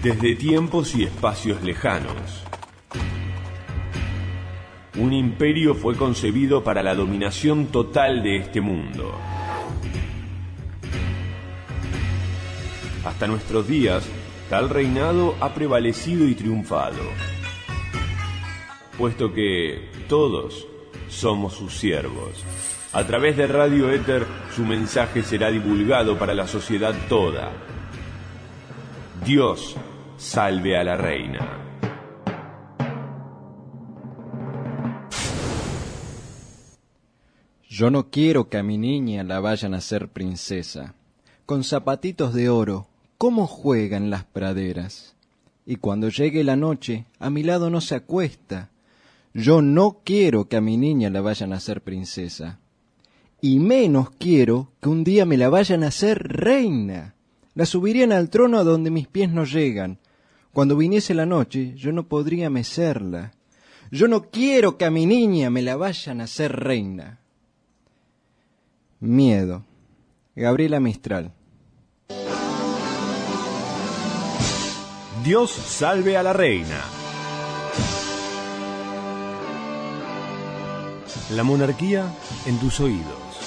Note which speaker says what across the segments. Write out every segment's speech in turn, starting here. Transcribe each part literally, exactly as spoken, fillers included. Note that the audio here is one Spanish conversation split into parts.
Speaker 1: desde tiempos y espacios lejanos. Un imperio fue concebido para la dominación total de este mundo. Hasta nuestros días, tal reinado ha prevalecido y triunfado, puesto que todos somos sus siervos. A través de Radio Éter, su mensaje será divulgado para la sociedad toda. Dios salve a la reina.
Speaker 2: Yo no quiero que a mi niña la vayan a hacer princesa. Con zapatitos de oro, ¿cómo juega en las praderas? Y cuando llegue la noche, a mi lado no se acuesta. Yo no quiero que a mi niña la vayan a hacer princesa. Y menos quiero que un día me la vayan a hacer reina. La subirían al trono a donde mis pies no llegan. Cuando viniese la noche, yo no podría mecerla. Yo no quiero que a mi niña me la vayan a hacer reina. Miedo. Gabriela Mistral.
Speaker 1: Dios salve a la reina. La monarquía en tus oídos.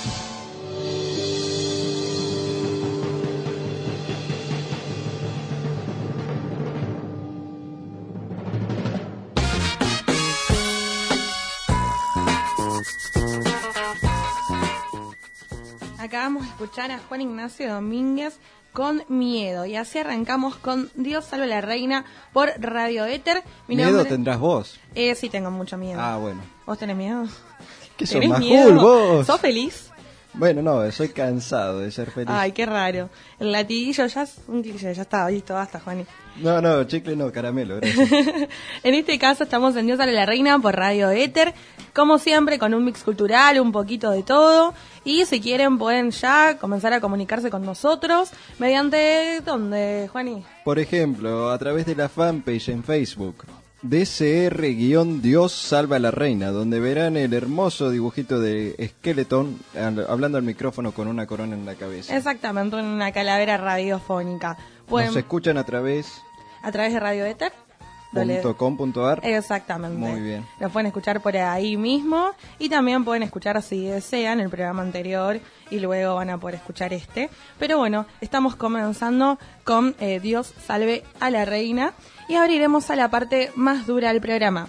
Speaker 3: Acabamos de escuchar a Juan Ignacio Domínguez con Miedo, y así arrancamos con Dios salve a la reina por Radio Éter. Mi
Speaker 2: ¿Miedo
Speaker 3: nombre...
Speaker 2: tendrás vos?
Speaker 3: Eh, sí, tengo mucho miedo.
Speaker 2: Ah, bueno.
Speaker 3: ¿Vos tenés miedo?
Speaker 2: ¿Qué sos,
Speaker 3: ¿Tenés
Speaker 2: más
Speaker 3: miedo?
Speaker 2: cool vos?
Speaker 3: ¿Sos feliz?
Speaker 2: Bueno, no, soy cansado de ser feliz.
Speaker 3: Ay, qué raro. El latiguillo ya es un cliché, ya está, listo, basta, Juani.
Speaker 2: No, no, chicle no, caramelo, gracias.
Speaker 3: En este caso estamos en Dios salve a la reina por Radio Éter, como siempre con un mix cultural, un poquito de todo, y si quieren pueden ya comenzar a comunicarse con nosotros mediante, ¿dónde, Juani?
Speaker 2: Por ejemplo, a través de la fanpage en Facebook, D C R-Dios salva a la reina, donde verán el hermoso dibujito de Skeleton hablando al micrófono con una corona en la cabeza.
Speaker 3: Exactamente, una calavera radiofónica. Pueden...
Speaker 2: Nos escuchan a través...
Speaker 3: A través de Radio Éter.
Speaker 2: punto com punto ar.
Speaker 3: Exactamente.
Speaker 2: Muy bien.
Speaker 3: Lo pueden escuchar por ahí mismo y también pueden escuchar, si desean, el programa anterior y luego van a poder escuchar este. Pero bueno, estamos comenzando con eh, Dios salve a la reina y abriremos a la parte más dura del programa.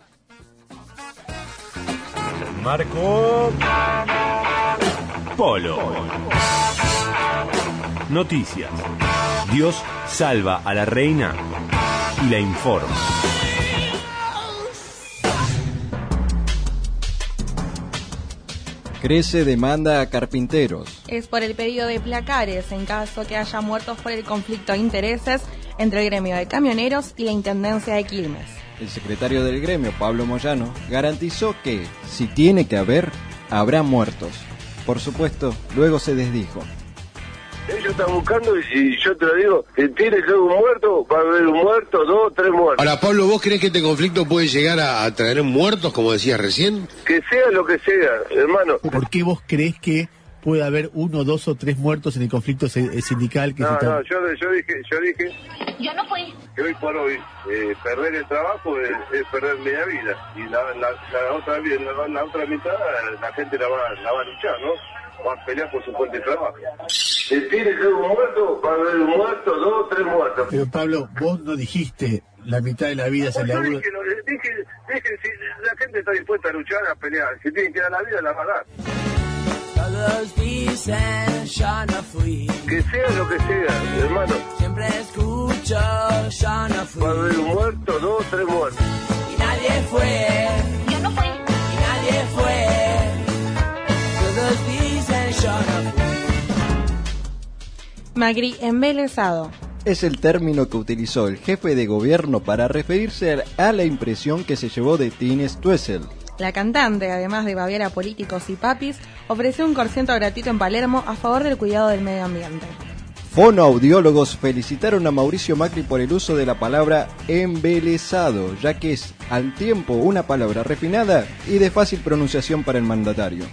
Speaker 1: Marco Polo. Noticias. Dios salva a la reina y la informa.
Speaker 2: Crece demanda a carpinteros.
Speaker 3: Es por el pedido de placares en caso que haya muertos por el conflicto de intereses entre el gremio de camioneros y la Intendencia de Quilmes.
Speaker 2: El secretario del gremio, Pablo Moyano, garantizó que, si tiene que haber, habrá muertos. Por supuesto, luego se desdijo.
Speaker 4: Ellos están buscando y yo te lo digo, que tiene que haber un muerto, va a haber un muerto, dos, tres muertos.
Speaker 5: Ahora, Pablo, ¿vos crees que este conflicto puede llegar a, a traer muertos, como decías recién?
Speaker 4: Que sea lo que sea, hermano.
Speaker 6: ¿Por qué vos crees que puede haber uno, dos o tres muertos en el conflicto sindical que
Speaker 4: no,
Speaker 6: se está...
Speaker 4: No, yo, yo dije, yo dije...
Speaker 7: Yo no fui.
Speaker 4: Que hoy por hoy, eh, perder el trabajo es, es perder media vida. Y la, la, la, otra, la, la otra mitad, la gente la va, la va a luchar, ¿no? Va a pelear por su fuente de trabajo. Si tiene que haber un muerto, va a haber un muerto, dos, tres muertos.
Speaker 6: Pero Pablo, vos no dijiste la mitad de la vida es el laburo.
Speaker 4: Dije, dije, dije, si la gente está dispuesta a luchar, a pelear, si tienen que dar la vida, la van a dar.
Speaker 8: Todos dicen, yo no fui.
Speaker 4: Que sea lo que sea, hermano.
Speaker 8: Siempre escucho, yo no fui.
Speaker 4: Va a haber un muerto, dos, tres muertos.
Speaker 8: Y nadie fue.
Speaker 7: Yo no fui.
Speaker 8: Y nadie fue. Todos dicen, yo no fui.
Speaker 3: Macri embelesado.
Speaker 2: Es el término que utilizó el jefe de gobierno para referirse a la impresión que se llevó de Tine Stoessel.
Speaker 3: La cantante, además de babear a políticos y papis, ofreció un concierto gratuito en Palermo a favor del cuidado del medio ambiente.
Speaker 2: Fonoaudiólogos felicitaron a Mauricio Macri por el uso de la palabra embelesado, ya que es al tiempo una palabra refinada y de fácil pronunciación para el mandatario.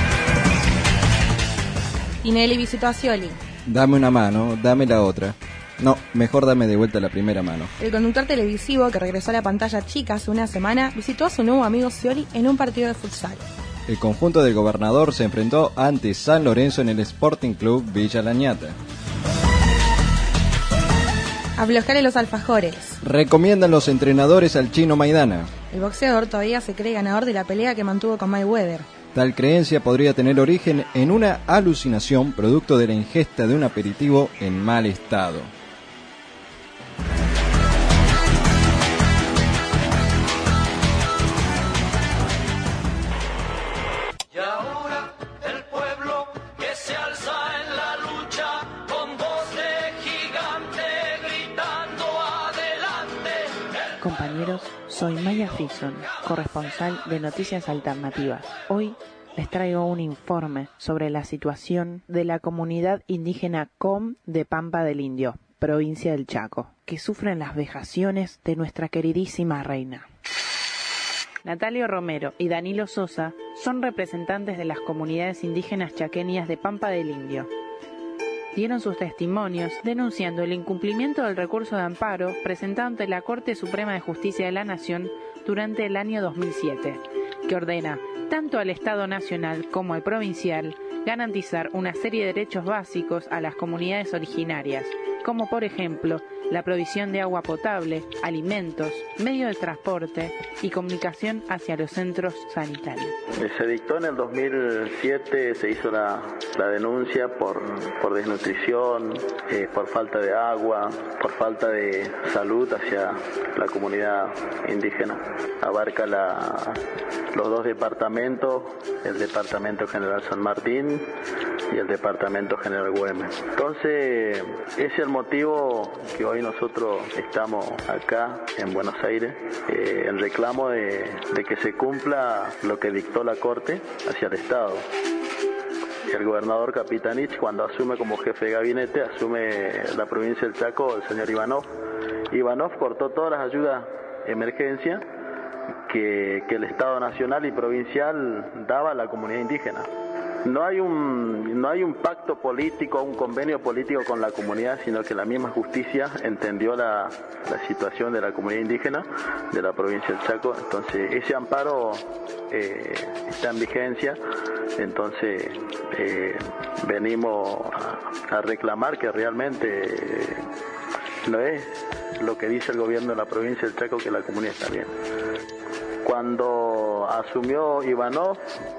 Speaker 3: Tinelli visitó a Scioli.
Speaker 2: Dame una mano, dame la otra. No, mejor dame de vuelta la primera mano.
Speaker 3: El conductor televisivo que regresó a la pantalla chica hace una semana visitó a su nuevo amigo Scioli en un partido de futsal.
Speaker 2: El conjunto del gobernador se enfrentó ante San Lorenzo en el Sporting Club Villa La Ñata.
Speaker 3: Aflojarle los alfajores.
Speaker 2: Recomiendan los entrenadores al Chino Maidana.
Speaker 3: El boxeador todavía se cree ganador de la pelea que mantuvo con Mayweather.
Speaker 2: Tal creencia podría tener origen en una alucinación producto de la ingesta de un aperitivo en mal estado.
Speaker 8: Y ahora el pueblo que se alza en la lucha con voz de gigante gritando adelante.
Speaker 7: Compañeros, soy Maya Fison, corresponsal de Noticias Alternativas. Hoy les traigo un informe sobre la situación de la comunidad indígena Com de Pampa del Indio, provincia del Chaco, que sufren las vejaciones de nuestra queridísima reina. Natalio Romero y Danilo Sosa son representantes de las comunidades indígenas chaqueñas de Pampa del Indio. Dieron sus testimonios denunciando el incumplimiento del recurso de amparo presentado ante la Corte Suprema de Justicia de la Nación durante el año dos mil siete, que ordena tanto al Estado Nacional como al provincial garantizar una serie de derechos básicos a las comunidades originarias, como por ejemplo la provisión de agua potable, alimentos, medios de transporte y comunicación hacia los centros sanitarios.
Speaker 9: Se dictó en el dos mil siete, se hizo la, la denuncia por, por desnutrición, eh, por falta de agua, por falta de salud hacia la comunidad indígena. Abarca la, los dos departamentos, el Departamento General San Martín y el Departamento General Güemes. Entonces, ese es el motivo que hoy nosotros estamos acá en Buenos Aires, eh, en reclamo de, de que se cumpla lo que dictó la Corte hacia el Estado. El gobernador Capitanich, cuando asume como jefe de gabinete, asume la provincia del Chaco, el señor Ivanov. Ivanov cortó todas las ayudas de emergencia que, que el Estado nacional y provincial daba a la comunidad indígena. No hay un no hay un pacto político, un convenio político con la comunidad, sino que la misma justicia entendió la, la situación de la comunidad indígena de la provincia del Chaco. Entonces ese amparo eh, está en vigencia. Entonces eh, venimos a, a reclamar que realmente eh, no es lo que dice el gobierno de la provincia del Chaco, que la comunidad está bien. Cuando asumió Ivanov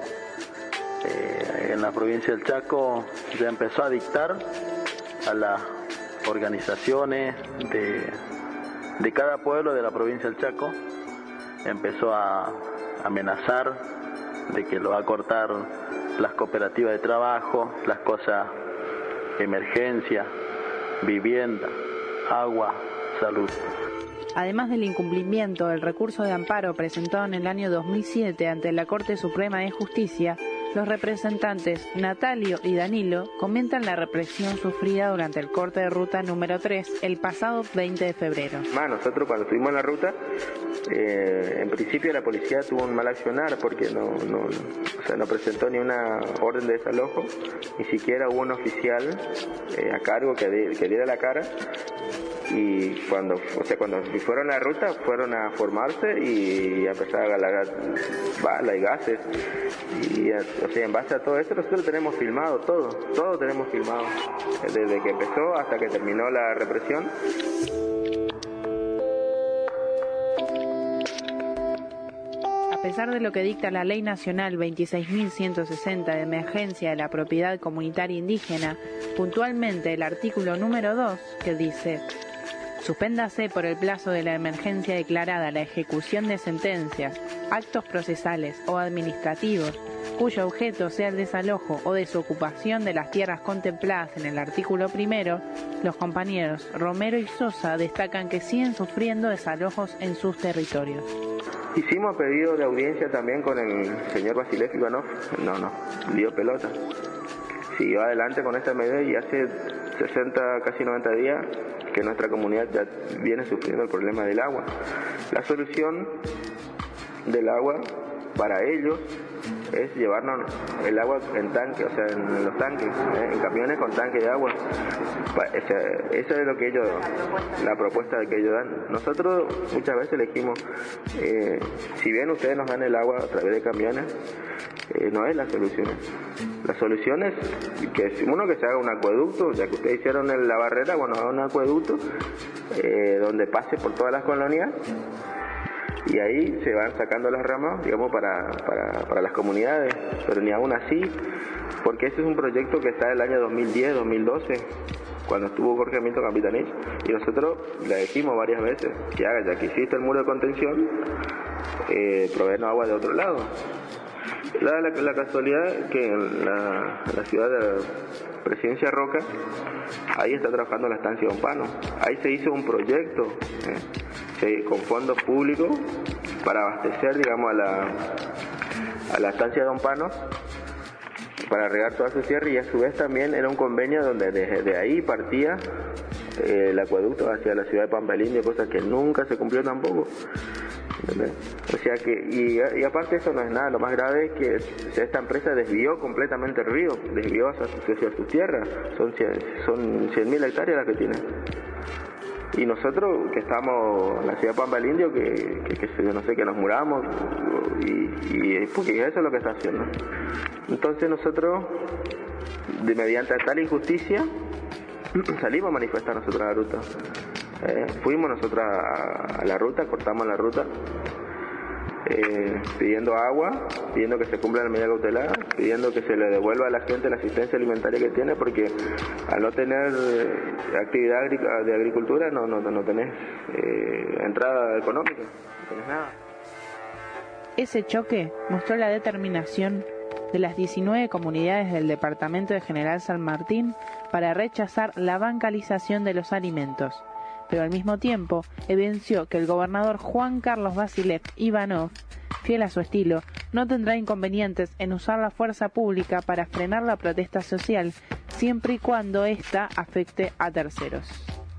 Speaker 9: Eh, en la provincia del Chaco, ya empezó a dictar a las organizaciones de, de cada pueblo de la provincia del Chaco, empezó a amenazar de que lo va a cortar las cooperativas de trabajo, las cosas, emergencia, vivienda, agua, salud.
Speaker 7: Además del incumplimiento del recurso de amparo presentado en el año dos mil siete ante la Corte Suprema de Justicia, los representantes Natalio y Danilo comentan la represión sufrida durante el corte de ruta número tres el pasado veinte de febrero.
Speaker 10: Más, nosotros cuando estuvimos en la ruta, eh, en principio la policía tuvo un mal accionar porque no, no, o sea, no presentó ni una orden de desalojo, ni siquiera hubo un oficial eh, a cargo que, de, que diera la cara. Y cuando, o sea, cuando fueron a la ruta, fueron a formarse y a empezar a galar balas y gases. Y, o sea, en base a todo esto, nosotros tenemos filmado todo, todo tenemos filmado, desde que empezó hasta que terminó la represión.
Speaker 7: A pesar de lo que dicta la Ley Nacional veintiséis mil ciento sesenta de emergencia de la propiedad comunitaria indígena, puntualmente el artículo número dos, que dice: suspéndase por el plazo de la emergencia declarada la ejecución de sentencias, actos procesales o administrativos, cuyo objeto sea el desalojo o desocupación de las tierras contempladas en el artículo primero, los compañeros Romero y Sosa destacan que siguen sufriendo desalojos en sus territorios.
Speaker 10: Hicimos pedido de audiencia también con el señor Basilev Ivanov, no, no, dio pelota. Siguió adelante con esta medida y hace sesenta, casi noventa días que nuestra comunidad ya viene sufriendo el problema del agua. La solución del agua para ellos es llevarnos el agua en tanque, o sea, en los tanques, ¿eh? En camiones con tanque de agua. O sea, eso es lo que ellos, la propuesta que ellos dan. Nosotros muchas veces elegimos, eh, si bien ustedes nos dan el agua a través de camiones, eh, no es la solución. La solución es que uno que se haga un acueducto, ya que ustedes hicieron la barrera, bueno, haga un acueducto eh, donde pase por todas las colonias. Y ahí se van sacando las ramas, digamos, para, para, para las comunidades, pero ni aún así, porque ese es un proyecto que está del año dos mil diez, dos mil doce, cuando estuvo Jorge Milton Capitanich, y nosotros le dijimos varias veces que haga, ya que existe el muro de contención, eh, proveernos agua de otro lado. La, la, la casualidad que en la, la ciudad de la Presidencia Roca, ahí está trabajando la estancia Don Pano. Ahí se hizo un proyecto eh, se, con fondos públicos para abastecer, digamos, a la, a la estancia Don Pano, para regar toda su tierra, y a su vez también era un convenio donde desde de ahí partía eh, el acueducto hacia la ciudad de Pampa del Indio, cosa que nunca se cumplió tampoco. ¿Entendés? O sea que, y, y aparte eso no es nada, lo más grave es que esta empresa desvió completamente el río, desvió hacia, hacia sus tierras, son cien mil hectáreas las que tiene. Y nosotros que estamos en la ciudad de Pampa del Indio, que, que, que yo no sé, que nos muramos, y, y porque eso es lo que está haciendo. Entonces nosotros, de mediante tal injusticia, salimos a manifestar nosotros a la ruta. Eh, fuimos nosotros a, a la ruta, cortamos la ruta, eh, pidiendo agua, pidiendo que se cumpla la medida cautelar, pidiendo que se le devuelva a la gente la asistencia alimentaria que tiene, porque al no tener eh, actividad agri- de agricultura no, no, no tenés eh, entrada económica, no tenés nada.
Speaker 7: Ese choque mostró la determinación de las diecinueve comunidades del departamento de General San Martín para rechazar la bancalización de los alimentos, pero al mismo tiempo evidenció que el gobernador Juan Carlos Vasilev Ivanov, fiel a su estilo, no tendrá inconvenientes en usar la fuerza pública para frenar la protesta social, siempre y cuando ésta afecte a terceros.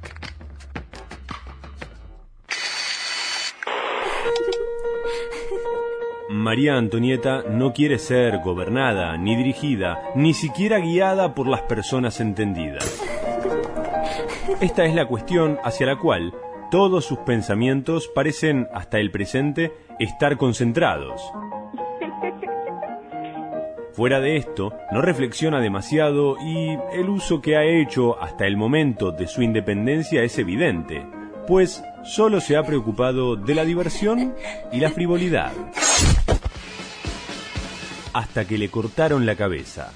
Speaker 1: María Antonieta no quiere ser gobernada, ni dirigida, ni siquiera guiada por las personas entendidas. Esta es la cuestión hacia la cual todos sus pensamientos parecen, hasta el presente, estar concentrados. Fuera de esto, no reflexiona demasiado y el uso que ha hecho hasta el momento de su independencia es evidente, pues solo se ha preocupado de la diversión y la frivolidad. Hasta que le cortaron la cabeza.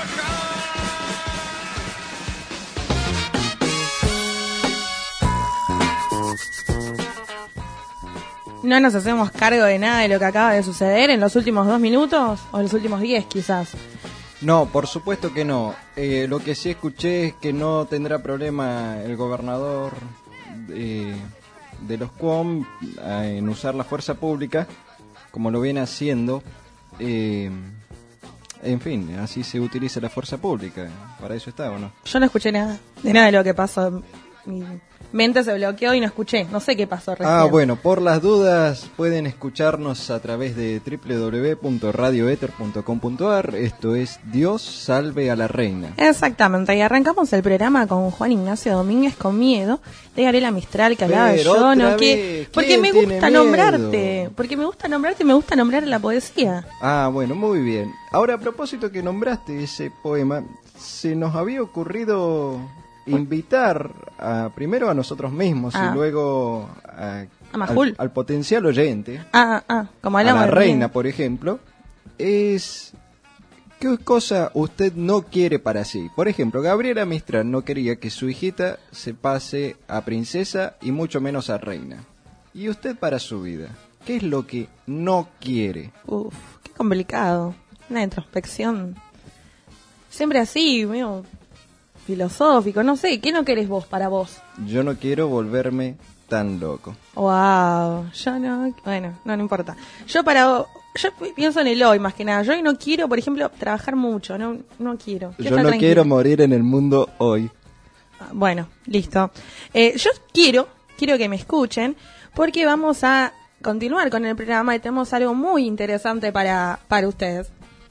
Speaker 3: No nos hacemos cargo de nada de lo que acaba de suceder en los últimos dos minutos o en los últimos diez quizás.
Speaker 2: No, por supuesto que no. Eh, lo que sí escuché es que no tendrá problema el gobernador eh, de los C U O M eh, en usar la fuerza pública, como lo viene haciendo. Eh, en fin, así se utiliza la fuerza pública. Para eso está, ¿o no?
Speaker 3: Yo no escuché nada de nada de lo que pasó. Mi mente se bloqueó y no escuché. No sé qué pasó recién.
Speaker 2: Ah, bueno, por las dudas pueden escucharnos a través de doble u doble u doble u punto radio éter punto com punto a r. Esto es Dios salve a la reina.
Speaker 3: Exactamente, y arrancamos el programa con Juan Ignacio Domínguez con miedo de Gabriela Mistral, que hablaba de
Speaker 2: Pero
Speaker 3: yo,
Speaker 2: otra
Speaker 3: ¿no?
Speaker 2: vez,
Speaker 3: Que, porque
Speaker 2: ¿quién
Speaker 3: me
Speaker 2: tiene
Speaker 3: gusta
Speaker 2: miedo?
Speaker 3: nombrarte. Porque me gusta nombrarte y me gusta nombrar la poesía.
Speaker 2: Ah, bueno, muy bien. Ahora, a propósito que nombraste ese poema, se nos había ocurrido invitar a, primero a nosotros mismos
Speaker 3: Ah.
Speaker 2: y luego a,
Speaker 3: A Majul.
Speaker 2: al, al potencial oyente,
Speaker 3: Ah, ah, como
Speaker 2: a
Speaker 3: hablamos
Speaker 2: la
Speaker 3: de
Speaker 2: reina,
Speaker 3: mí.
Speaker 2: por ejemplo, es qué cosa usted no quiere para sí. Por ejemplo, Gabriela Mistral no quería que su hijita se pase a princesa y mucho menos a reina. ¿Y usted para su vida? ¿Qué es lo que no quiere?
Speaker 3: Uf, qué complicado. Una introspección. Siempre así, medio filosófico, no sé. ¿Qué no querés vos para vos?
Speaker 2: Yo no quiero volverme tan loco.
Speaker 3: Wow, yo no, bueno, no, no importa. Yo para, yo pienso en el hoy más que nada. Yo hoy no quiero, por ejemplo, trabajar mucho, no, no quiero. Quiero
Speaker 2: Yo
Speaker 3: estar
Speaker 2: no
Speaker 3: tranquila.
Speaker 2: quiero morir en el mundo hoy.
Speaker 3: Ah, Bueno, listo. Eh, yo quiero, quiero que me escuchen, porque vamos a continuar con el programa y tenemos algo muy interesante para, para ustedes.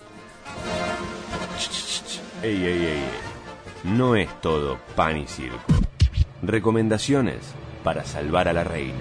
Speaker 1: Ey, ey, ey. No es todo pan y circo. Recomendaciones para salvar a la reina.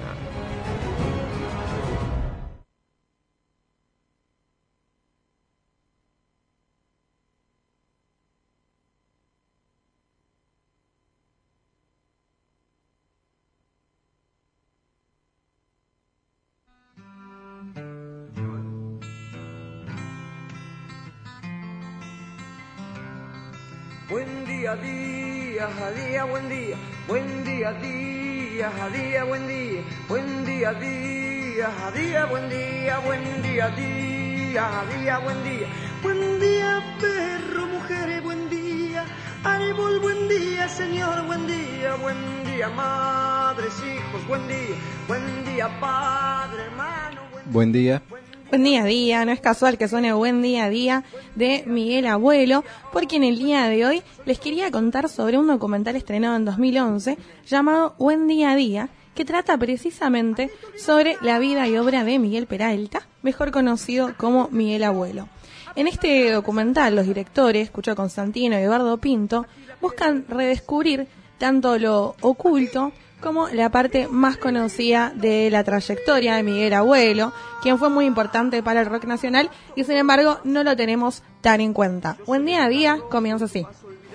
Speaker 11: Buen día, día, a día, buen día. Buen día, día, a día, buen día. Buen día, día, a día, buen día. Buen día, día, a día, buen día. Buen día, perro, mujeres, buen día. Árbol, buen día, señor, buen día. Buen día, madres, hijos, buen día. Buen día, padre, hermano.
Speaker 2: Buen día.
Speaker 3: Buen día, día, no es casual que suene Buen día, día de Miguel Abuelo, porque en el día de hoy les quería contar sobre un documental estrenado en dos mil once llamado Buen día, día, que trata precisamente sobre la vida y obra de Miguel Peralta, mejor conocido como Miguel Abuelo. En este documental, los directores, Cucho Constantino y Eduardo Pinto, buscan redescubrir tanto lo oculto como la parte más conocida de la trayectoria de Miguel Abuelo, quien fue muy importante para el rock nacional y sin embargo no lo tenemos tan en cuenta. Buen día, día comienza así.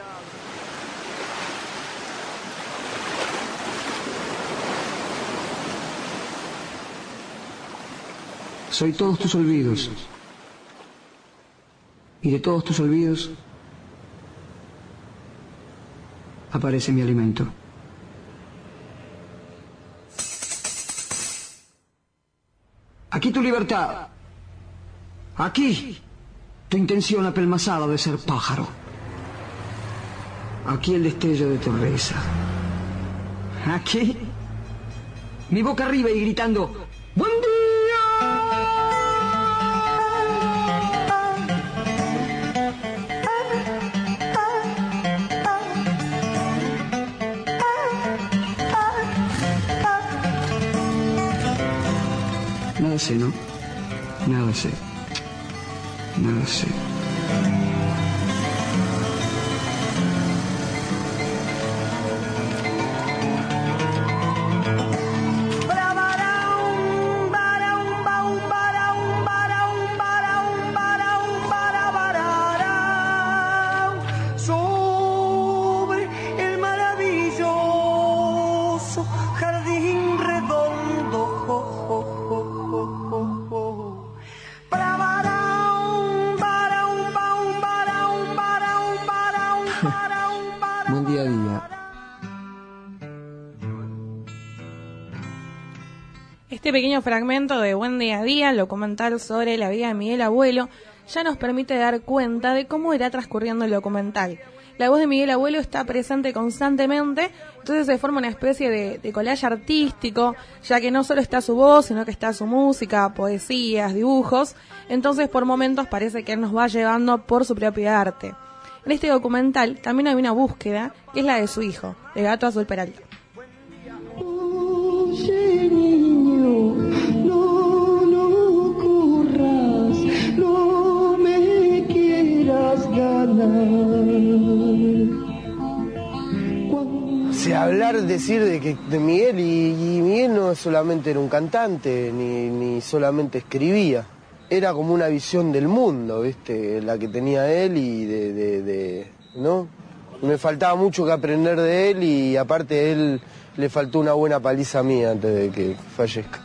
Speaker 11: Soy todos tus olvidos. Y de todos tus olvidos aparece mi alimento. Aquí tu libertad. Aquí tu intención apelmazada de ser pájaro. Aquí el destello de tu risa. Aquí mi boca arriba y gritando ¡Buen día! Nada sé, ¿no? Nada sé. Nada sé. Sobre el maravilloso jardín redondo. Buen día, día.
Speaker 3: Este pequeño fragmento de Buen día, día, el documental sobre la vida de Miguel Abuelo, ya nos permite dar cuenta de cómo irá transcurriendo el documental. La voz de Miguel Abuelo está presente constantemente, entonces se forma una especie de, de collage artístico, ya que no solo está su voz, sino que está su música, poesías, dibujos, entonces por momentos parece que él nos va llevando por su propio arte. En este documental también hay una búsqueda, que es la de su hijo, de Gato Azul Peralta.
Speaker 11: Oye, niño, no, no corras, no me quieras ganar.
Speaker 12: O sea, hablar, decir de que de Miguel, y, y Miguel no solamente era un cantante, ni, ni solamente escribía. Era como una visión del mundo, ¿viste? La que tenía él y de, de, de, ¿no? Me faltaba mucho que aprender de él y aparte a él le faltó una buena paliza mía antes de que fallezca.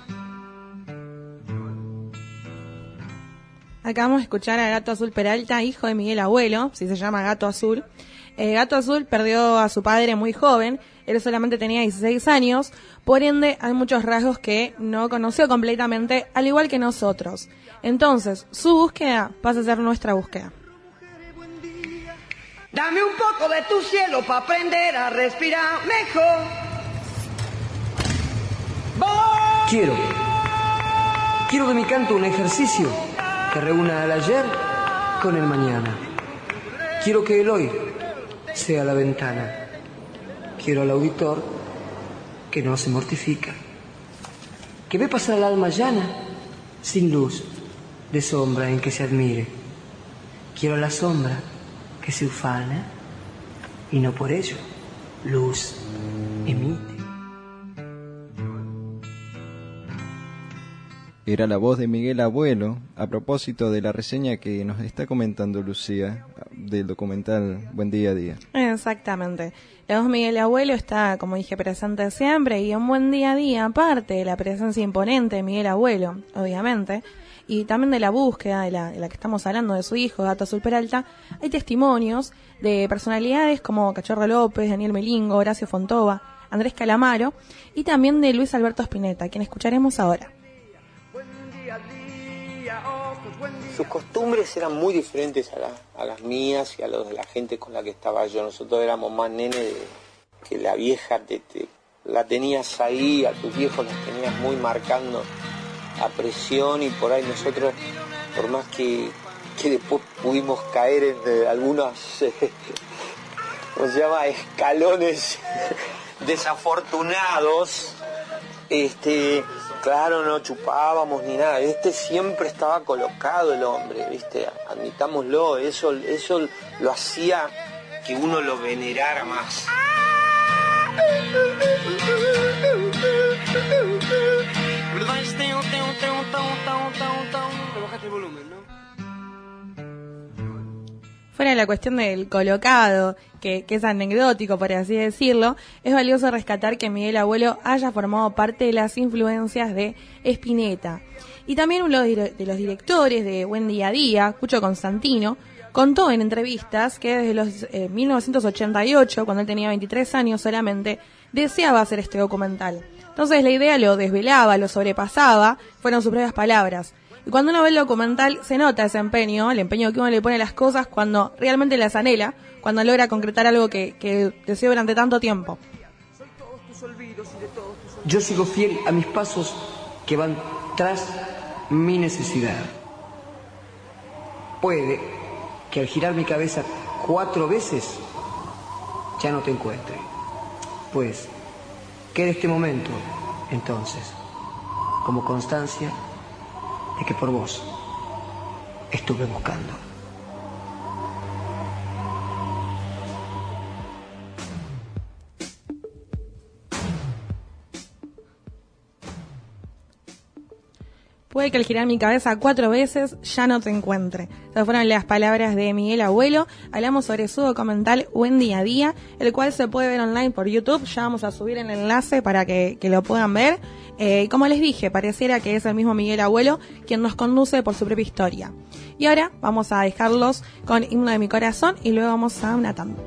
Speaker 3: Acabamos de escuchar a Gato Azul Peralta, hijo de Miguel Abuelo, si se llama Gato Azul. Eh, Gato Azul perdió a su padre muy joven, él solamente tenía dieciséis años, por ende hay muchos rasgos que no conoció completamente, al igual que nosotros. Entonces, su búsqueda pasa a ser nuestra búsqueda.
Speaker 11: Dame un poco de tu cielo para aprender a respirar mejor. Quiero, quiero de mi canto un ejercicio que reúna el ayer con el mañana. Quiero que el hoy sea la ventana. Quiero al auditor que no se mortifica. que ve pasar el alma llana, sin luz, de sombra en que se admire. Quiero la sombra que se ufana y no por ello luz emite.
Speaker 2: Era la voz de Miguel Abuelo a propósito de la reseña que nos está comentando Lucía del documental Buen Día a Día.
Speaker 3: Exactamente. La voz de Miguel Abuelo está, como dije, presente siempre, y en Buen Día a Día, aparte de la presencia imponente de Miguel Abuelo, obviamente, y también de la búsqueda de la, de la que estamos hablando, de su hijo, Gato Azul Peralta, hay testimonios de personalidades como Cachorro López, Daniel Melingo, Horacio Fontova, Andrés Calamaro, y también de Luis Alberto Spinetta, quien escucharemos ahora.
Speaker 13: Sus costumbres eran muy diferentes a, la, a las mías y a los de la gente con la que estaba yo. Nosotros éramos más nene de, que la vieja, te, te, la tenías ahí, a tus viejos los tenías muy marcando a presión, y por ahí nosotros, por más que, que después pudimos caer en eh, algunos, eh, ¿cómo se llama?, escalones desafortunados, este... Claro, no chupábamos ni nada. Este siempre estaba colocado el hombre, ¿viste? Admitámoslo, eso, eso lo hacía que uno lo venerara más.
Speaker 3: Fuera de la cuestión del colocado, que, que es anecdótico, por así decirlo, es valioso rescatar que Miguel Abuelo haya formado parte de las influencias de Spinetta. Y también uno de los directores de Buen Día a Día, Cucho Constantino, contó en entrevistas que desde los eh, mil novecientos ochenta y ocho, cuando él tenía veintitrés años solamente, deseaba hacer este documental. Entonces la idea lo desvelaba, lo sobrepasaba, fueron sus propias palabras. Y cuando uno ve el documental se nota ese empeño, el empeño que uno le pone a las cosas cuando realmente las anhela, cuando logra concretar algo que, que deseó durante tanto tiempo.
Speaker 11: Yo sigo fiel a mis pasos que van tras mi necesidad. Puede que al girar mi cabeza cuatro veces ya no te encuentre. Pues, quede este momento, entonces, como constancia de que por vos estuve buscando.
Speaker 3: Puede que al girar mi cabeza cuatro veces ya no te encuentre. Esas fueron las palabras de Miguel Abuelo. Hablamos sobre su documental Buen Día a Día, el cual se puede ver online por YouTube. Ya vamos a subir el enlace para que, que lo puedan ver. Eh, como les dije, pareciera que es el mismo Miguel Abuelo quien nos conduce por su propia historia. Y ahora vamos a dejarlos con Himno de mi Corazón y luego vamos a una tanda.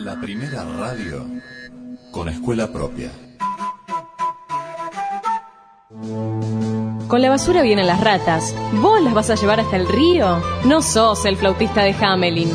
Speaker 14: La primera radio con escuela propia.
Speaker 15: Con la basura vienen las ratas. ¿Vos las vas a llevar hasta el río? No sos el flautista de Hamelin.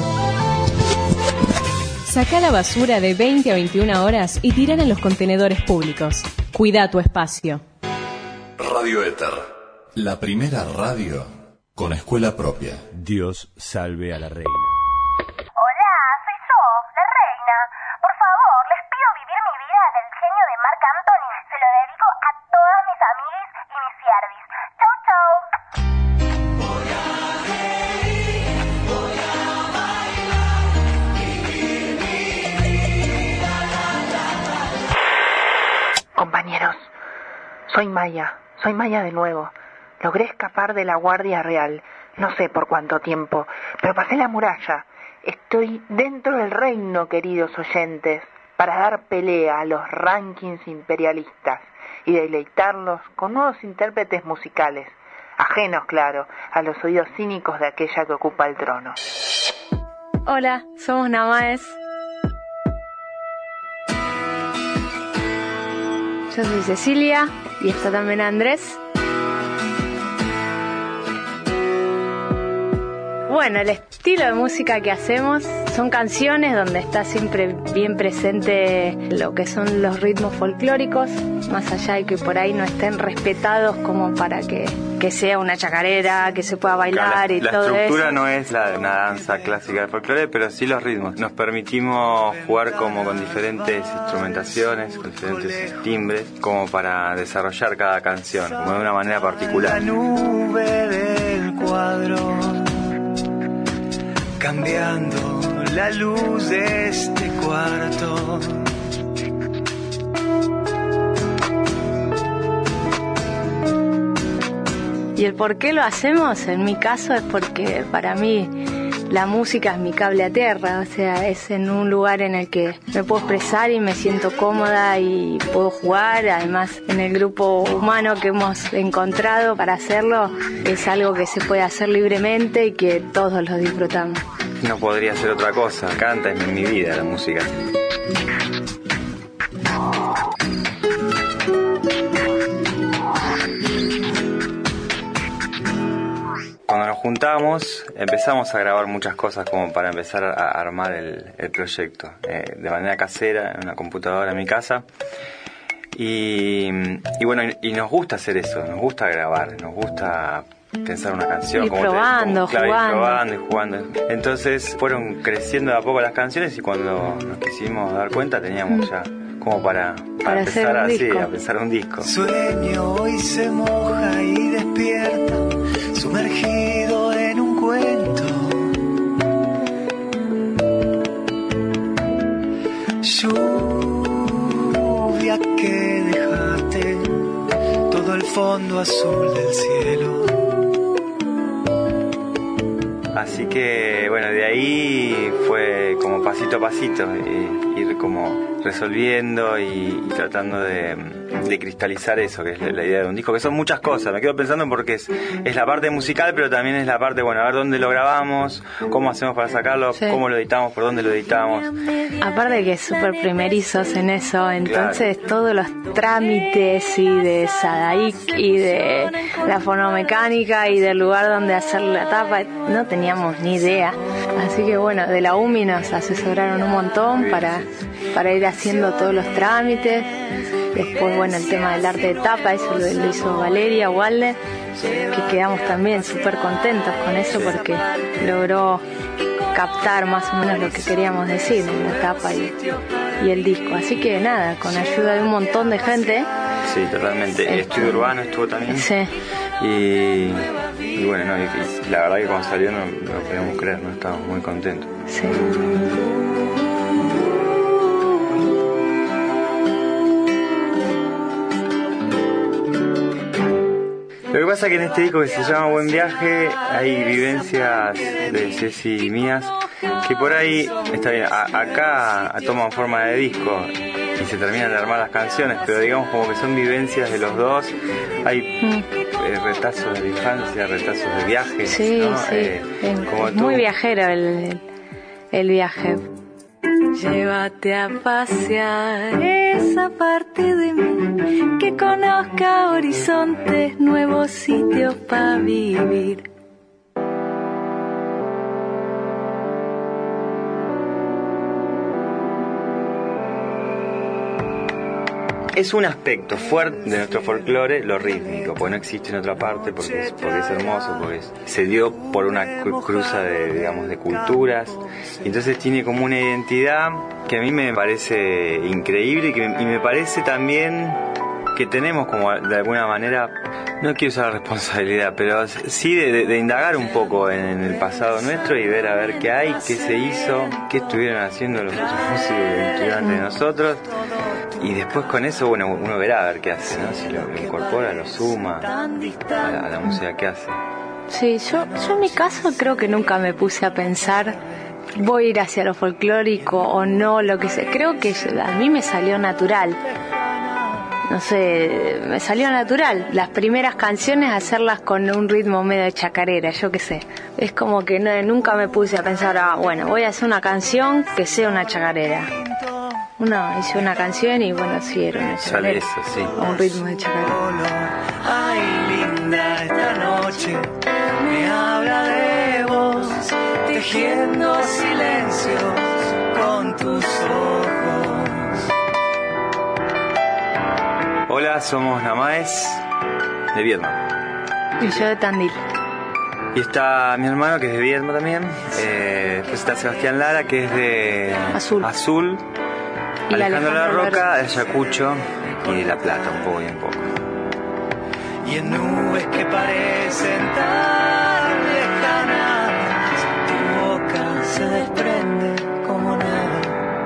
Speaker 15: Sacá la basura de veinte a veintiuna horas y tirala en los contenedores públicos. Cuida tu espacio.
Speaker 14: Radio Éter. La primera radio con escuela propia.
Speaker 1: Dios salve a la reina.
Speaker 16: Hola, soy yo, la reina. Por favor, les pido vivir mi vida del genio de Marc Anthony. Se lo dedico a todas mis amiguis y mis fiervis. Chau, chau.
Speaker 8: Voy a reír, voy a bailar, vivir mi vida, la, la, la.
Speaker 7: Compañeros, soy Maya, soy Maya de nuevo. Logré escapar de la Guardia Real, no sé por cuánto tiempo, pero pasé la muralla. Estoy dentro del reino, queridos oyentes, para dar pelea a los rankings imperialistas y deleitarlos con nuevos intérpretes musicales, ajenos, claro, a los oídos cínicos de aquella que ocupa el trono.
Speaker 17: Hola, somos Namaes. Yo soy Cecilia y está también Andrés. Bueno, el estilo de música que hacemos son canciones donde está siempre bien presente lo que son los ritmos folclóricos, más allá de que por ahí no estén respetados como para que, que sea una chacarera, que se pueda bailar,
Speaker 18: claro, la,
Speaker 17: y
Speaker 18: la
Speaker 17: todo eso.
Speaker 18: La estructura no es la de una danza clásica de folclore, pero sí los ritmos. Nos permitimos jugar como con diferentes instrumentaciones, con diferentes timbres, como para desarrollar cada canción, como de una manera particular.
Speaker 8: La nube del cuadro, cambiando la luz de este cuarto.
Speaker 17: Y el por qué lo hacemos, en mi caso, es porque para mí la música es mi cable a tierra, o sea, es en un lugar en el que me puedo expresar y me siento cómoda y puedo jugar. Además, en el grupo humano que hemos encontrado para hacerlo, es algo que se puede hacer libremente y que todos lo disfrutamos.
Speaker 18: No podría ser otra cosa, canta en mi vida la música. Cuando nos juntamos empezamos a grabar muchas cosas como para empezar a armar el, el proyecto, eh, de manera casera, en una computadora en mi casa. Y, y bueno, y, y nos gusta hacer eso, nos gusta grabar, nos gusta pensar una canción,
Speaker 17: y
Speaker 18: como
Speaker 17: probando,
Speaker 18: te, como, claro,
Speaker 17: jugando.
Speaker 18: Y probando y jugando. Entonces fueron creciendo de a poco las canciones y cuando nos quisimos dar cuenta teníamos mm. ya como para, para,
Speaker 17: para
Speaker 18: empezar así,
Speaker 17: disco.
Speaker 18: a pensar un disco.
Speaker 8: Sueño y se moja y despierta, sumergido en un cuento. Lluvia que dejaste todo el fondo azul del cielo.
Speaker 18: Así que bueno, de ahí fue como pasito a pasito, eh, ir como resolviendo y, y tratando de, de cristalizar eso, que es la, la idea de un disco, que son muchas cosas. Me quedo pensando porque es, es la parte musical, pero también es la parte, bueno, a ver dónde lo grabamos, cómo hacemos para sacarlo, sí. cómo lo editamos, por dónde lo editamos.
Speaker 17: Aparte de que es súper primerizos en eso, entonces claro. Todos los trámites y de Sadaic y de la fonomecánica y del lugar donde hacer la tapa, no teníamos ni idea. Así que bueno, de la U M I nos asesoraron un montón para, para ir haciendo todos los trámites. Después, bueno, el tema del arte de tapa, eso lo, lo hizo Valeria Walde, que quedamos también súper contentos con eso porque logró captar más o menos lo que queríamos decir en la tapa y, y el disco. Así que nada, con ayuda de un montón de gente.
Speaker 18: Sí, totalmente. El
Speaker 17: Esto,
Speaker 18: estudio urbano estuvo también.
Speaker 17: Sí.
Speaker 18: Y, y bueno, no, y, y la verdad que cuando salió no, no lo podíamos creer, no estábamos muy contentos.
Speaker 17: Sí.
Speaker 18: Lo que pasa es que en este disco que se llama Buen Viaje hay vivencias de Ceci y mías que por ahí, está bien, a, acá toman forma de disco y se terminan de armar las canciones, pero digamos como que son vivencias de los dos. Hay eh, retazos de la infancia, retazos de viajes,
Speaker 17: sí,
Speaker 18: ¿no?
Speaker 17: Sí,
Speaker 18: eh,
Speaker 17: es
Speaker 18: como
Speaker 17: muy
Speaker 18: tú.
Speaker 17: viajero el, el viaje. Llévate a pasear esa parte de mí que conozca horizontes, nuevos sitios para vivir.
Speaker 18: Es un aspecto fuerte de nuestro folclore, lo rítmico, porque no existe en otra parte, porque es, porque es hermoso, porque es- se dio por una cru- cruza de, digamos, de culturas, y entonces tiene como una identidad que a mí me parece increíble y, que, y me parece también que tenemos como de alguna manera, no quiero usar la responsabilidad, pero sí de, de- de indagar un poco en, en el pasado nuestro y ver a ver qué hay, qué se hizo, qué estuvieron haciendo los otros músicos que estuvieron antes de nosotros. Y después con eso, bueno, uno verá a ver qué hace, ¿no? Si lo, lo incorpora, lo suma a la, a la música que hace.
Speaker 17: Sí, yo, yo en mi caso creo que nunca me puse a pensar voy a ir hacia lo folclórico o no, lo que sea. Creo que a mí me salió natural. No sé, me salió natural. Las primeras canciones hacerlas con un ritmo medio de chacarera, yo qué sé. Es como que no, nunca me puse a pensar, ah, bueno, voy a hacer una canción que sea una chacarera. No, hice una canción y bueno, sí, era una
Speaker 18: Sale
Speaker 17: chacarera.
Speaker 18: eso, sí.
Speaker 17: A un ritmo de chacarera.
Speaker 8: Ay, linda, esta noche me habla de vos, tejiendo silencios con tus ojos.
Speaker 18: Hola, somos Namaes de Viedma.
Speaker 17: Y yo de Tandil.
Speaker 18: Y está mi hermano que es de Viedma también. Eh, después está Sebastián Lara que es de
Speaker 17: Azul.
Speaker 18: Azul.
Speaker 17: Y
Speaker 18: Alejandro La
Speaker 17: Alejandro
Speaker 18: Roca de Ayacucho y de La Plata, un poco y un poco.
Speaker 8: Y en nubes que parecen tan lejanas, tu boca se desprende como nada.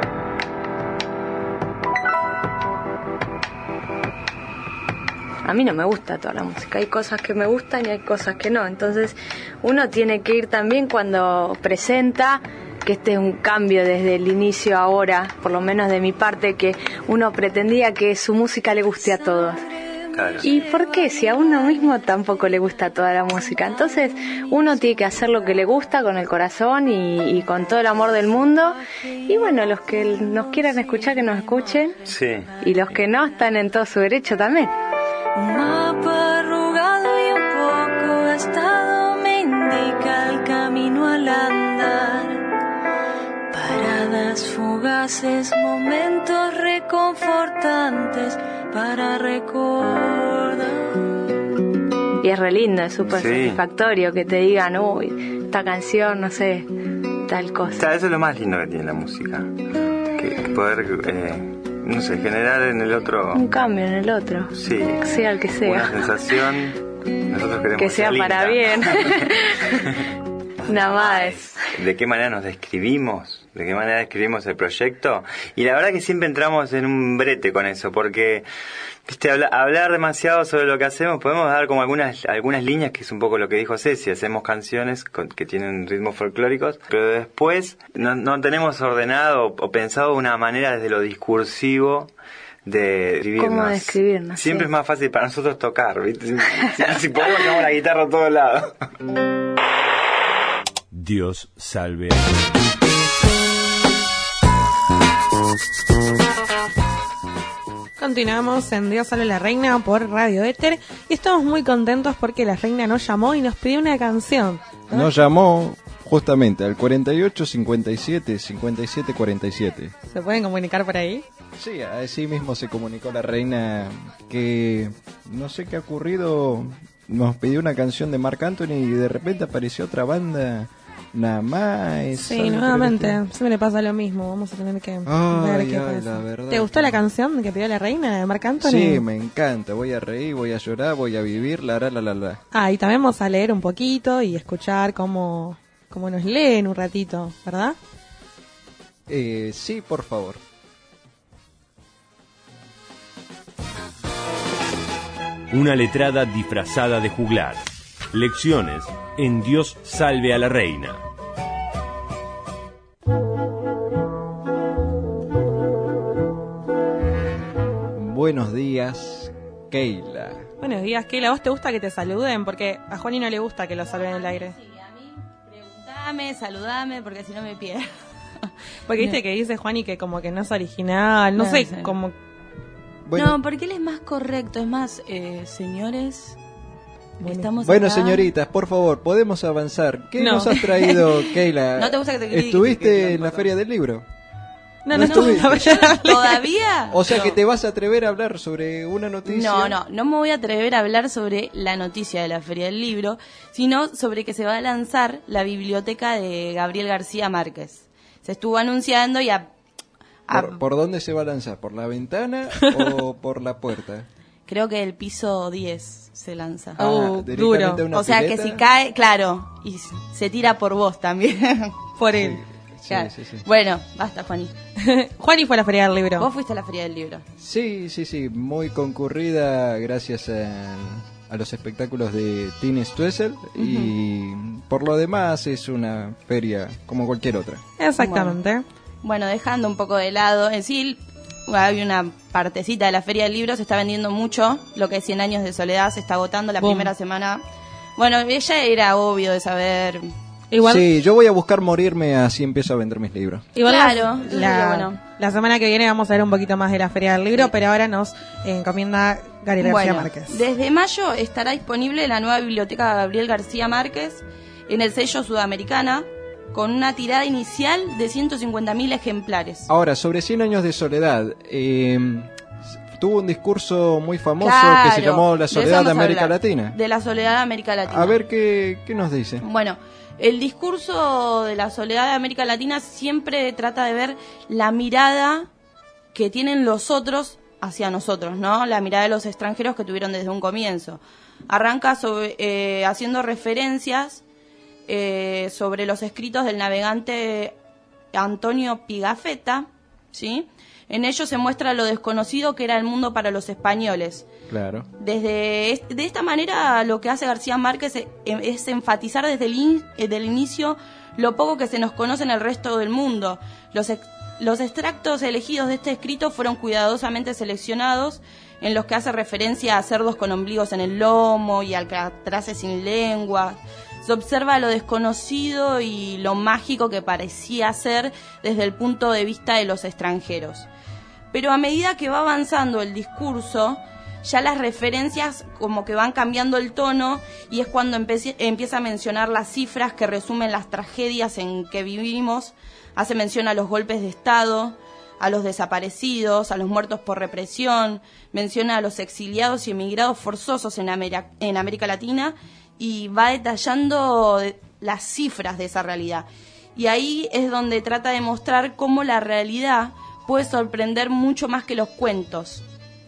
Speaker 17: A mí no me gusta toda la música, hay cosas que me gustan y hay cosas que no, entonces uno tiene que ir también cuando presenta, que este es un cambio desde el inicio a ahora, por lo menos de mi parte, que uno pretendía que su música le guste a todos.
Speaker 18: Claro.
Speaker 17: ¿Y por qué? Si a uno mismo tampoco le gusta toda la música. Entonces uno tiene que hacer lo que le gusta con el corazón y, y con todo el amor del mundo. Y bueno, los que nos quieran escuchar, que nos escuchen.
Speaker 18: Sí.
Speaker 17: Y los que no, están en todo su derecho también.
Speaker 8: Un mapa arrugado y un poco gastado me indica el camino al andar. Paradas fugaces, momentos reconfortantes para recordar.
Speaker 17: Y es re lindo, es súper
Speaker 18: Sí.
Speaker 17: satisfactorio que te digan, uy, esta canción, no sé, tal cosa.
Speaker 18: O sea, eso es lo más lindo que tiene la música. Que, que poder, eh, no sé, generar en el otro...
Speaker 17: Un cambio en el otro.
Speaker 18: Sí.
Speaker 17: Sea el que sea.
Speaker 18: Una sensación. Nosotros queremos
Speaker 17: Que sea
Speaker 18: linda.
Speaker 17: para bien. Nada más.
Speaker 18: ¿De qué manera nos describimos? ¿De qué manera describimos el proyecto? Y la verdad que siempre entramos en un brete con eso, porque viste, habla, hablar demasiado sobre lo que hacemos, podemos dar como algunas algunas líneas, que es un poco lo que dijo Ceci, hacemos canciones con, que tienen ritmos folclóricos, pero después no, no tenemos ordenado o pensado una manera desde lo discursivo de escribirnos.
Speaker 17: ¿Cómo describirnos?
Speaker 18: Siempre
Speaker 17: Sí.
Speaker 18: es más fácil para nosotros tocar, ¿viste? Si, si, si podemos llevar la guitarra a todos lados.
Speaker 1: Dios salve.
Speaker 3: Continuamos en Dios salve la reina por Radio Éter y estamos muy contentos porque la reina nos llamó y nos pidió una canción.
Speaker 2: Nos llamó justamente al cuarenta y ocho cincuenta y siete cincuenta y siete cuarenta y siete.
Speaker 3: ¿Se pueden comunicar por ahí?
Speaker 2: Sí, así mismo se comunicó la reina que no sé qué ha ocurrido, nos pidió una canción de Marc Anthony y de repente apareció otra banda, nada más.
Speaker 3: Sí, nuevamente, siempre le pasa lo mismo, vamos a tener que
Speaker 2: Ay,
Speaker 3: ver qué
Speaker 2: ay,
Speaker 3: pasa.
Speaker 2: la verdad
Speaker 3: ¿Te gustó
Speaker 2: que-
Speaker 3: la canción que pidió la reina de Marc Anthony?
Speaker 2: Sí, me encanta, voy a reír, voy a llorar, voy a vivir, la la la la la.
Speaker 3: Ah, y también vamos a leer un poquito y escuchar cómo, cómo nos leen un ratito, ¿verdad?
Speaker 2: Eh, sí, por favor.
Speaker 1: Una letrada disfrazada de juglar. Lecciones en Dios salve a la reina.
Speaker 2: Buenos días, Keila.
Speaker 3: Buenos días, Keila, ¿a vos te gusta que te saluden? Porque a Juani no le gusta que lo salven en el aire.
Speaker 19: Dame, saludame, porque si no me pierdo.
Speaker 3: Porque viste
Speaker 19: No.
Speaker 3: que dice Juani que como que no es original, no,
Speaker 19: No
Speaker 3: sé,
Speaker 19: sé.
Speaker 3: como...
Speaker 2: Bueno.
Speaker 19: No, porque él es más correcto, es más, eh, señores, estamos
Speaker 2: Bueno,
Speaker 19: acá.
Speaker 2: señoritas, por favor, podemos avanzar. ¿Qué
Speaker 19: No.
Speaker 2: nos has traído, Keila?
Speaker 19: ¿No te gusta que te critique,
Speaker 2: ¿Estuviste
Speaker 19: que-
Speaker 2: en la Feria del Libro?
Speaker 3: No,
Speaker 2: no,
Speaker 3: no,
Speaker 2: estuviste.
Speaker 19: ¿Todavía?
Speaker 2: O sea
Speaker 19: No.
Speaker 2: que te vas a atrever a hablar sobre una noticia.
Speaker 19: No, no, no me voy a atrever a hablar sobre la noticia de la Feria del Libro, sino sobre que se va a lanzar la biblioteca de Gabriel García Márquez. Se estuvo anunciando y a, a-
Speaker 2: ¿Por, por dónde se va a lanzar? ¿Por la ventana o por la puerta?
Speaker 19: creo que el piso diez se lanza.
Speaker 2: Ah, Oh, directamente a una
Speaker 19: O sea
Speaker 2: pileta.
Speaker 19: que si cae, claro, y se tira por vos también.
Speaker 3: Por él.
Speaker 19: Claro.
Speaker 2: Sí, sí, sí.
Speaker 19: Bueno, basta, Juani.
Speaker 3: Juani fue a la Feria del Libro.
Speaker 19: Vos fuiste a la Feria del Libro.
Speaker 2: Sí, sí, sí, muy concurrida gracias a, a los espectáculos de Tini Stoessel y por lo demás es una feria como cualquier otra.
Speaker 3: Exactamente.
Speaker 19: Bueno, bueno, dejando un poco de lado, en sí hay una partecita de la Feria del Libro, se está vendiendo mucho, lo que es Cien años de soledad, se está agotando la
Speaker 3: Boom.
Speaker 19: primera semana. Bueno, ella era obvio de saber.
Speaker 3: Igual,
Speaker 2: Sí, yo voy a buscar morirme así empiezo a vender mis libros.
Speaker 3: igual
Speaker 19: Claro,
Speaker 3: la,
Speaker 19: entonces,
Speaker 3: la,
Speaker 19: bueno.
Speaker 3: la semana que viene vamos a ver un poquito más de la Feria del Libro, pero ahora nos eh, encomienda Gabriel García
Speaker 19: Bueno,
Speaker 3: Márquez.
Speaker 19: desde mayo estará disponible la nueva biblioteca Gabriel García Márquez en el sello Sudamericana con una tirada inicial de ciento cincuenta mil ejemplares.
Speaker 2: Ahora, sobre Cien años de soledad, eh, tuvo un discurso muy famoso
Speaker 19: Claro,
Speaker 2: que se llamó La
Speaker 19: de eso
Speaker 2: soledad de
Speaker 19: vamos a
Speaker 2: América
Speaker 19: hablar,
Speaker 2: Latina.
Speaker 19: De la soledad de América Latina.
Speaker 2: A ver qué, qué nos dice.
Speaker 19: Bueno, el discurso de la soledad de América Latina siempre trata de ver la mirada que tienen los otros hacia nosotros, ¿no? La mirada de los extranjeros que tuvieron desde un comienzo. Arranca sobre, eh, haciendo referencias eh, sobre los escritos del navegante Antonio Pigafetta, ¿sí? En ellos se muestra lo desconocido que era el mundo para los españoles.
Speaker 2: Claro.
Speaker 19: Desde est- de esta manera lo que hace García Márquez es, es enfatizar desde el, in- eh, del inicio lo poco que se nos conoce en el resto del mundo. Los, ex- los extractos elegidos de este escrito fueron cuidadosamente seleccionados, en los que hace referencia a cerdos con ombligos en el lomo y alcatraces sin lengua. Se observa lo desconocido y lo mágico que parecía ser desde el punto de vista de los extranjeros. Pero a medida que va avanzando el discurso, ya las referencias como que van cambiando el tono y es cuando empecie- empieza a mencionar las cifras que resumen las tragedias en que vivimos. Hace mención a los golpes de Estado, a los desaparecidos, a los muertos por represión, menciona a los exiliados y emigrados forzosos en, Ameri- en América Latina y va detallando de- las cifras de esa realidad. Y ahí es donde trata de mostrar cómo la realidad puede sorprender mucho más que los cuentos.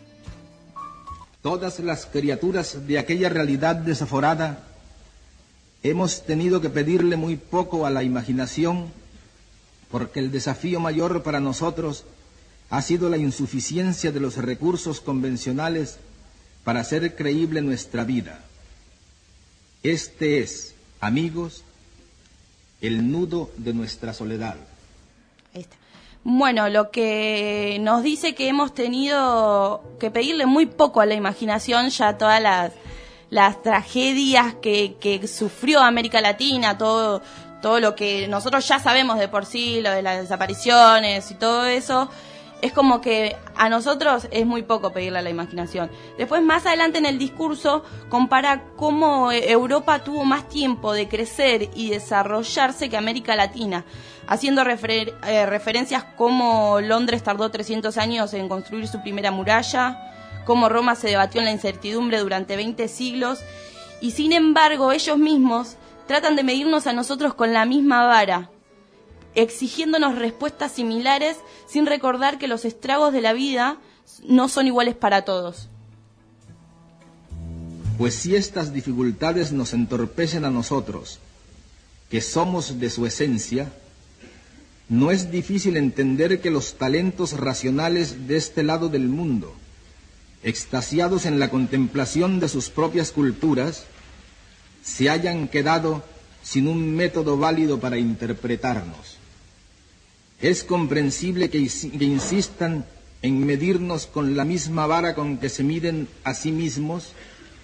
Speaker 20: Todas las criaturas de aquella realidad desaforada hemos tenido que pedirle muy poco a la imaginación, porque el desafío mayor para nosotros ha sido la insuficiencia de los recursos convencionales para hacer creíble nuestra vida. Este es, amigos, el nudo de nuestra soledad.
Speaker 19: Ahí está. Bueno, lo que nos dice que hemos tenido que pedirle muy poco a la imaginación, ya todas las, las tragedias que, que sufrió América Latina, todo, todo lo que nosotros ya sabemos de por sí, lo de las desapariciones y todo eso, es como que a nosotros es muy poco pedirle a la imaginación. Después, más adelante en el discurso, compara cómo Europa tuvo más tiempo de crecer y desarrollarse que América Latina, haciendo refer- eh, referencias como Londres tardó trescientos años en construir su primera muralla, cómo Roma se debatió en la incertidumbre durante veinte siglos, y sin embargo ellos mismos tratan de medirnos a nosotros con la misma vara, exigiéndonos respuestas similares sin recordar que los estragos de la vida no son iguales para todos.
Speaker 20: Pues si estas dificultades nos entorpecen a nosotros, que somos de su esencia, no es difícil entender que los talentos racionales de este lado del mundo, extasiados en la contemplación de sus propias culturas, se hayan quedado sin un método válido para interpretarnos. Es comprensible que, que insistan en medirnos con la misma vara con que se miden a sí mismos,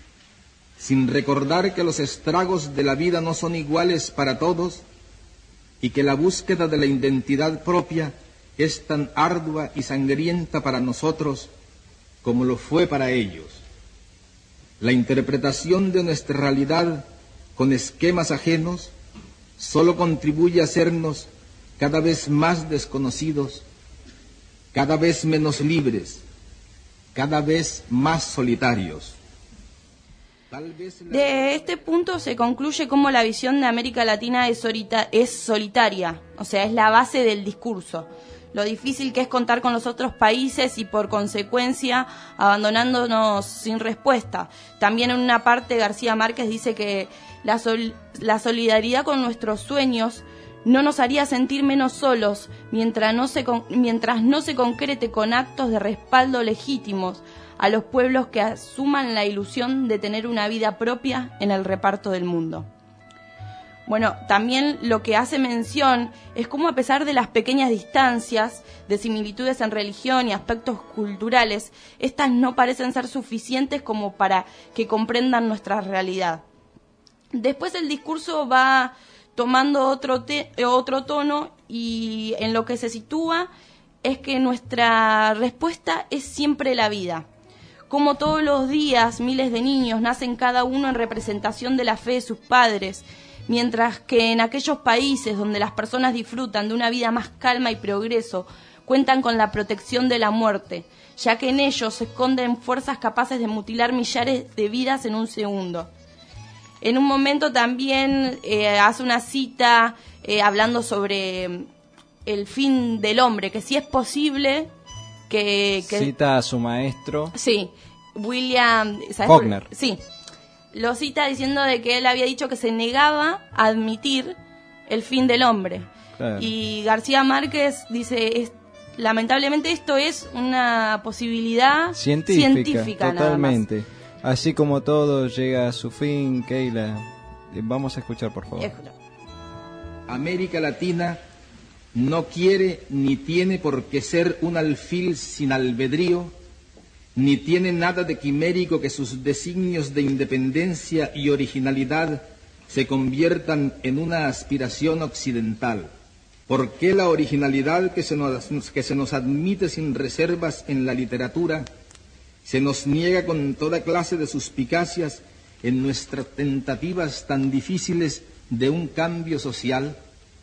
Speaker 20: sin recordar que los estragos de la vida no son iguales para todos, y que la búsqueda de la identidad propia es tan ardua y sangrienta para nosotros como lo fue para ellos. La interpretación de nuestra realidad con esquemas ajenos solo contribuye a hacernos cada vez más desconocidos, cada vez menos libres, cada vez más solitarios.
Speaker 19: De este punto se concluye cómo la visión de América Latina es, solita- es solitaria, o sea, es la base del discurso. Lo difícil que es contar con los otros países y, por consecuencia, abandonándonos sin respuesta. También en una parte García Márquez dice que la, sol- la solidaridad con nuestros sueños no nos haría sentir menos solos mientras no se con- mientras no se concrete con actos de respaldo legítimos a los pueblos que asuman la ilusión de tener una vida propia en el reparto del mundo. Bueno, también lo que hace mención es cómo, a pesar de las pequeñas distancias, de similitudes en religión y aspectos culturales, estas no parecen ser suficientes como para que comprendan nuestra realidad. Después el discurso va tomando otro, te- otro tono, y en lo que se sitúa es que nuestra respuesta es siempre la vida. Como todos los días miles de niños nacen cada uno en representación de la fe de sus padres, mientras que en aquellos países donde las personas disfrutan de una vida más calma y progreso, cuentan con la protección de la muerte, ya que en ellos se esconden fuerzas capaces de mutilar millares de vidas en un segundo. En un momento también eh, hace una cita eh, hablando sobre el fin del hombre, que si es posible que... que
Speaker 2: Cita a su maestro.
Speaker 19: Sí, William... ¿sabes?
Speaker 2: Faulkner.
Speaker 19: Sí, lo cita diciendo de que él había dicho que se negaba a admitir el fin del hombre.
Speaker 2: Claro.
Speaker 19: Y García Márquez dice, es, lamentablemente esto es una posibilidad
Speaker 2: Científica,
Speaker 19: científica nada más.
Speaker 2: totalmente. Así como todo llega a su fin, Keila. Eh, Vamos a escuchar, por favor.
Speaker 19: Escucha.
Speaker 20: América Latina no quiere ni tiene por qué ser un alfil sin albedrío, ni tiene nada de quimérico que sus designios de independencia y originalidad se conviertan en una aspiración occidental. ¿Por qué la originalidad que se nos, que se nos admite sin reservas en la literatura se nos niega con toda clase de suspicacias en nuestras tentativas tan difíciles de un cambio social?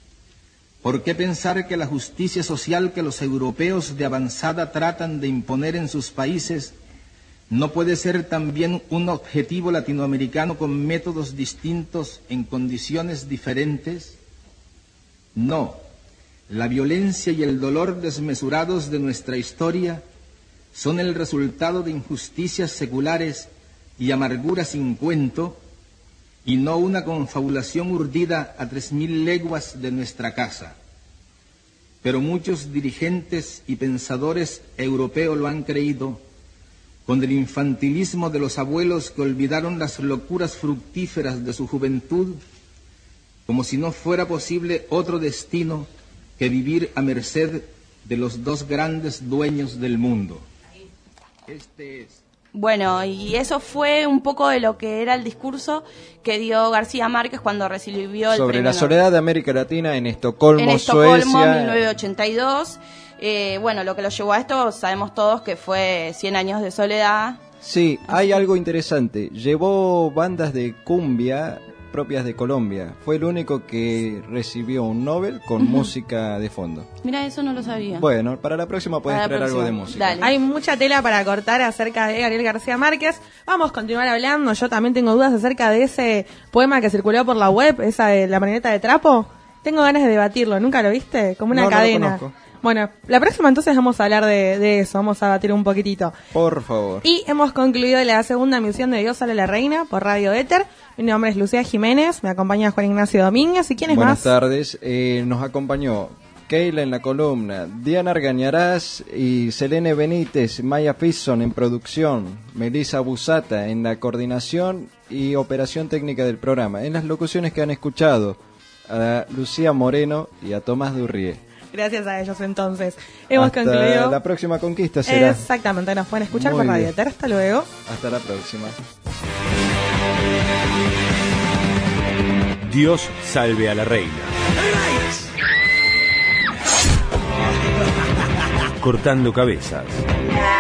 Speaker 20: ¿Por qué pensar que la justicia social que los europeos de avanzada tratan de imponer en sus países no puede ser también un objetivo latinoamericano con métodos distintos en condiciones diferentes? No, la violencia y el dolor desmesurados de nuestra historia son el resultado de injusticias seculares y amarguras sin cuento, y no una confabulación urdida a tres mil leguas de nuestra casa. Pero muchos dirigentes y pensadores europeos lo han creído, con el infantilismo de los abuelos que olvidaron las locuras fructíferas de su juventud, como si no fuera posible otro destino que vivir a merced de los dos grandes dueños del mundo. Este es...
Speaker 19: Bueno, y eso fue un poco de lo que era el discurso que dio García Márquez cuando recibió el
Speaker 2: Sobre
Speaker 19: premio
Speaker 2: la
Speaker 19: Nobel.
Speaker 2: soledad de América Latina en Estocolmo,
Speaker 19: En Estocolmo,
Speaker 2: Suecia.
Speaker 19: mil novecientos ochenta y dos. Eh, bueno, lo que lo llevó a esto, sabemos todos que fue cien años de soledad.
Speaker 2: Sí, hay algo interesante. Llevó bandas de cumbia propias de Colombia. Fue el único que recibió un Nobel con
Speaker 19: Ujú.
Speaker 2: música de fondo.
Speaker 19: Mira, eso no lo sabía.
Speaker 2: Bueno, para la próxima puedes
Speaker 19: Para la
Speaker 2: traer algo de
Speaker 19: próxima.
Speaker 2: música.
Speaker 19: Dale.
Speaker 3: Hay mucha tela para cortar acerca de Gabriel García Márquez. Vamos a continuar hablando. Yo también tengo dudas acerca de ese poema que circuló por la web, esa de La Marioneta de Trapo. Tengo ganas de debatirlo. ¿Nunca lo viste? Como una
Speaker 2: No, no lo
Speaker 3: cadena.
Speaker 2: conozco.
Speaker 3: Bueno, la próxima entonces vamos a hablar de, de eso. Vamos a debatir un poquitito.
Speaker 2: Por favor.
Speaker 3: Y hemos concluido la segunda emisión de Dios sale la Reina por Radio Éter. Mi nombre es Lucía Jiménez, me acompaña Juan Ignacio Domínguez. ¿Y quién es
Speaker 2: Buenas
Speaker 3: más?
Speaker 2: tardes. Eh, nos acompañó Keila en la columna, Diana Argañarás y Selene Benítez, Maya Fisson en producción, Melissa Busata en la coordinación y operación técnica del programa. En las locuciones que han escuchado, a Lucía Moreno y a Tomás Durrié.
Speaker 3: Gracias a ellos entonces. Hemos
Speaker 2: Hasta
Speaker 3: concluido.
Speaker 2: la próxima conquista será.
Speaker 3: Exactamente, nos pueden escuchar
Speaker 2: Muy
Speaker 3: por Radio
Speaker 2: bien.
Speaker 3: Éter. Hasta luego.
Speaker 2: Hasta la próxima.
Speaker 1: Dios salve a la reina. Cortando cabezas.